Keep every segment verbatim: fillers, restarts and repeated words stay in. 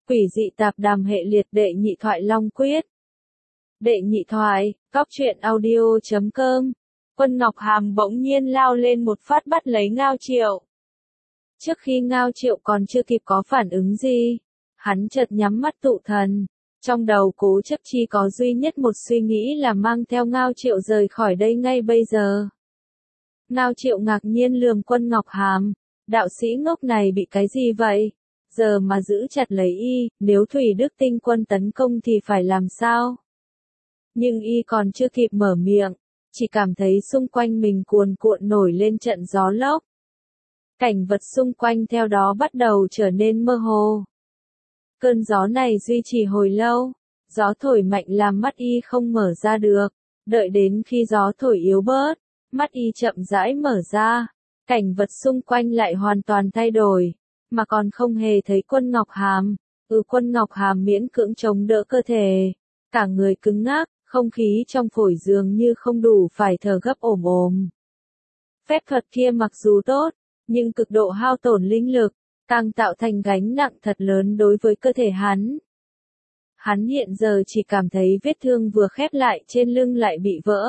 Quỷ dị tạp đàm hệ liệt đệ nhị thoại Long Quyết. Đệ nhị thoại, cóc truyện audio chấm com. Quân Ngọc Hàm bỗng nhiên lao lên một phát bắt lấy Ngao Triệu. Trước khi Ngao Triệu còn chưa kịp có phản ứng gì, hắn chợt nhắm mắt tụ thần. Trong đầu Cố Chấp Chi có duy nhất một suy nghĩ là mang theo Ngao Triệu rời khỏi đây ngay bây giờ. Ngao Triệu ngạc nhiên lườm Quân Ngọc Hàm, đạo sĩ ngốc này bị cái gì vậy? Giờ mà giữ chặt lấy y, nếu Thủy Đức Tinh Quân tấn công thì phải làm sao? Nhưng y còn chưa kịp mở miệng, chỉ cảm thấy xung quanh mình cuồn cuộn nổi lên trận gió lốc. Cảnh vật xung quanh theo đó bắt đầu trở nên mơ hồ. Cơn gió này duy trì hồi lâu, gió thổi mạnh làm mắt y không mở ra được, đợi đến khi gió thổi yếu bớt, mắt y chậm rãi mở ra, cảnh vật xung quanh lại hoàn toàn thay đổi, mà còn không hề thấy Quân Ngọc Hàm. Ừ, Quân Ngọc Hàm miễn cưỡng chống đỡ cơ thể, cả người cứng ngắc, không khí trong phổi dường như không đủ phải thở gấp ồm ồm. Phép thuật kia mặc dù tốt, nhưng cực độ hao tổn linh lực, càng tạo thành gánh nặng thật lớn đối với cơ thể hắn. Hắn hiện giờ chỉ cảm thấy vết thương vừa khép lại trên lưng lại bị vỡ,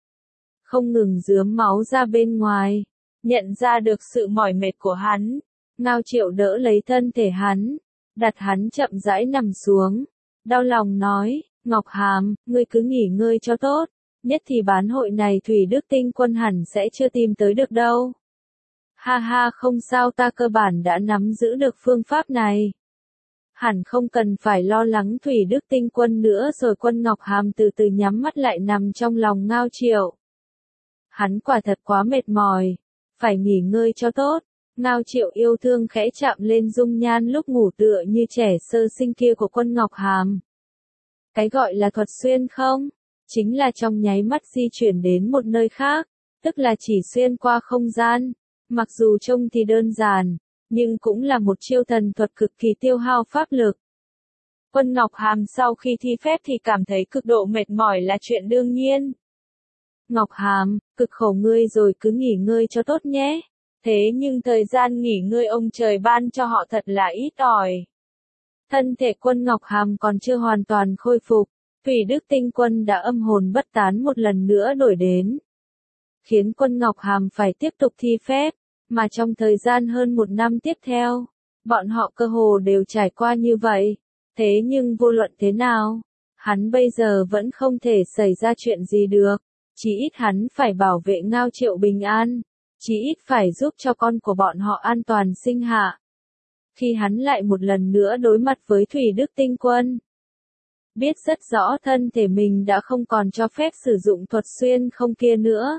không ngừng rướm máu ra bên ngoài. Nhận ra được sự mỏi mệt của hắn, Ngao Triệu đỡ lấy thân thể hắn, đặt hắn chậm rãi nằm xuống, đau lòng nói, Ngọc Hàm, ngươi cứ nghỉ ngơi cho tốt, nhất thì bán hội này Thủy Đức Tinh Quân hẳn sẽ chưa tìm tới được đâu. Ha ha, không sao, ta cơ bản đã nắm giữ được phương pháp này. Hẳn không cần phải lo lắng Thủy Đức Tinh Quân nữa rồi. Quân Ngọc Hàm từ từ nhắm mắt lại nằm trong lòng Ngao Triệu. Hắn quả thật quá mệt mỏi, phải nghỉ ngơi cho tốt. Ngao Triệu yêu thương khẽ chạm lên dung nhan lúc ngủ tựa như trẻ sơ sinh kia của Quân Ngọc Hàm. Cái gọi là thuật xuyên không, chính là trong nháy mắt di chuyển đến một nơi khác, tức là chỉ xuyên qua không gian. Mặc dù trông thì đơn giản, nhưng cũng là một chiêu thần thuật cực kỳ tiêu hao pháp lực. Quân Ngọc Hàm sau khi thi phép thì cảm thấy cực độ mệt mỏi là chuyện đương nhiên. Ngọc Hàm, cực khổ ngươi rồi, cứ nghỉ ngơi cho tốt nhé. Thế nhưng thời gian nghỉ ngơi ông trời ban cho họ thật là ít ỏi. Thân thể Quân Ngọc Hàm còn chưa hoàn toàn khôi phục, Thủy Đức Tinh Quân đã âm hồn bất tán một lần nữa nổi đến, khiến Quân Ngọc Hàm phải tiếp tục thi phép, mà trong thời gian hơn một năm tiếp theo, bọn họ cơ hồ đều trải qua như vậy. Thế nhưng vô luận thế nào, hắn bây giờ vẫn không thể xảy ra chuyện gì được, chỉ ít hắn phải bảo vệ Ngao Triệu bình an, chỉ ít phải giúp cho con của bọn họ an toàn sinh hạ. Khi hắn lại một lần nữa đối mặt với Thủy Đức Tinh Quân, biết rất rõ thân thể mình đã không còn cho phép sử dụng thuật xuyên không kia nữa,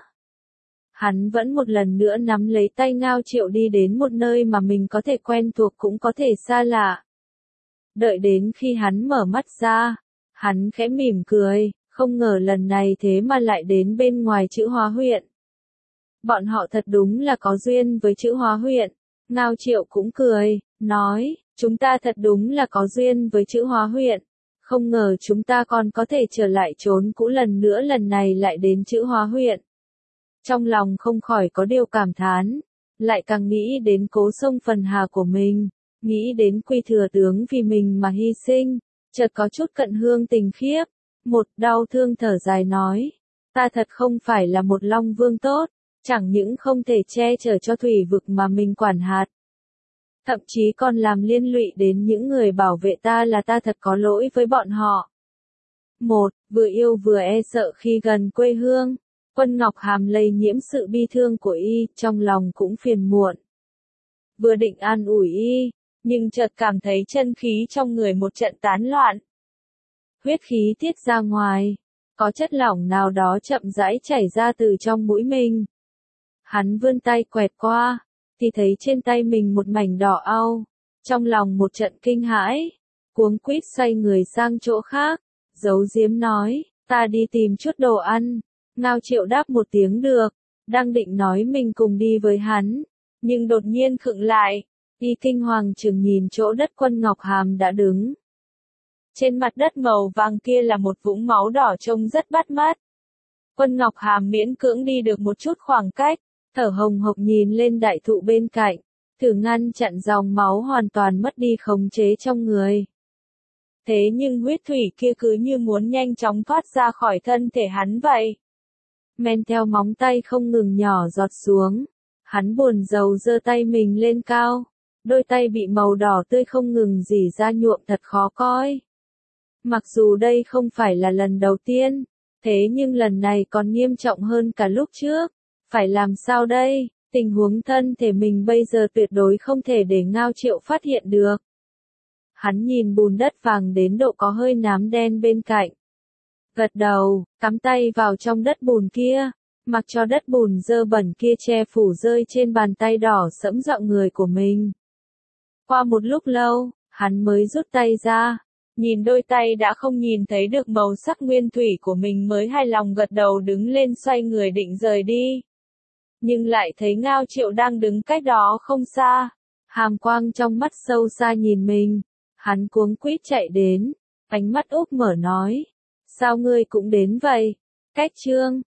hắn vẫn một lần nữa nắm lấy tay Ngao Triệu đi đến một nơi mà mình có thể quen thuộc cũng có thể xa lạ. Đợi đến khi hắn mở mắt ra, hắn khẽ mỉm cười, không ngờ lần này thế mà lại đến bên ngoài chữ Hóa huyện. Bọn họ thật đúng là có duyên với chữ Hóa huyện. Ngao Triệu cũng cười, nói, chúng ta thật đúng là có duyên với chữ Hóa huyện. Không ngờ chúng ta còn có thể trở lại trốn cũ lần nữa, lần này lại đến chữ Hóa huyện. Trong lòng không khỏi có điều cảm thán, lại càng nghĩ đến Cố Sông Phần Hà của mình, nghĩ đến Quy Thừa Tướng vì mình mà hy sinh, chợt có chút cận hương tình khiếp, một đau thương thở dài nói, ta thật không phải là một Long Vương tốt, chẳng những không thể che chở cho thủy vực mà mình quản hạt, thậm chí còn làm liên lụy đến những người bảo vệ ta, là ta thật có lỗi với bọn họ. Một, vừa yêu vừa e sợ khi gần quê hương. Quân Ngọc Hàm lây nhiễm sự bi thương của y, trong lòng cũng phiền muộn. Vừa định an ủi y, nhưng chợt cảm thấy chân khí trong người một trận tán loạn. Huyết khí tiết ra ngoài, có chất lỏng nào đó chậm rãi chảy ra từ trong mũi mình. Hắn vươn tay quẹt qua, thì thấy trên tay mình một mảnh đỏ au, trong lòng một trận kinh hãi, cuống quýt xoay người sang chỗ khác, giấu giếm nói, ta đi tìm chút đồ ăn. Ngao Triệu đáp một tiếng được, đang định nói mình cùng đi với hắn, nhưng đột nhiên khựng lại, y kinh hoàng chừng nhìn chỗ đất Quân Ngọc Hàm đã đứng. Trên mặt đất màu vàng kia là một vũng máu đỏ trông rất bắt mắt. Quân Ngọc Hàm miễn cưỡng đi được một chút khoảng cách, thở hồng hộc nhìn lên đại thụ bên cạnh, thử ngăn chặn dòng máu hoàn toàn mất đi khống chế trong người. Thế nhưng huyết thủy kia cứ như muốn nhanh chóng thoát ra khỏi thân thể hắn vậy. Men theo móng tay không ngừng nhỏ giọt xuống. Hắn buồn rầu giơ tay mình lên cao. Đôi tay bị màu đỏ tươi không ngừng rỉ ra nhuộm thật khó coi. Mặc dù đây không phải là lần đầu tiên, thế nhưng lần này còn nghiêm trọng hơn cả lúc trước. Phải làm sao đây? Tình huống thân thể mình bây giờ tuyệt đối không thể để Ngao Triệu phát hiện được. Hắn nhìn bùn đất vàng đến độ có hơi nám đen bên cạnh. Gật đầu, cắm tay vào trong đất bùn kia, mặc cho đất bùn dơ bẩn kia che phủ rơi trên bàn tay đỏ sẫm rộng người của mình. Qua một lúc lâu, hắn mới rút tay ra, nhìn đôi tay đã không nhìn thấy được màu sắc nguyên thủy của mình mới hài lòng gật đầu đứng lên xoay người định rời đi. Nhưng lại thấy Ngao Triệu đang đứng cách đó không xa, hàm quang trong mắt sâu xa nhìn mình. Hắn cuống quýt chạy đến, ánh mắt úp mở nói, sao ngươi cũng đến vậy? Cách Trương,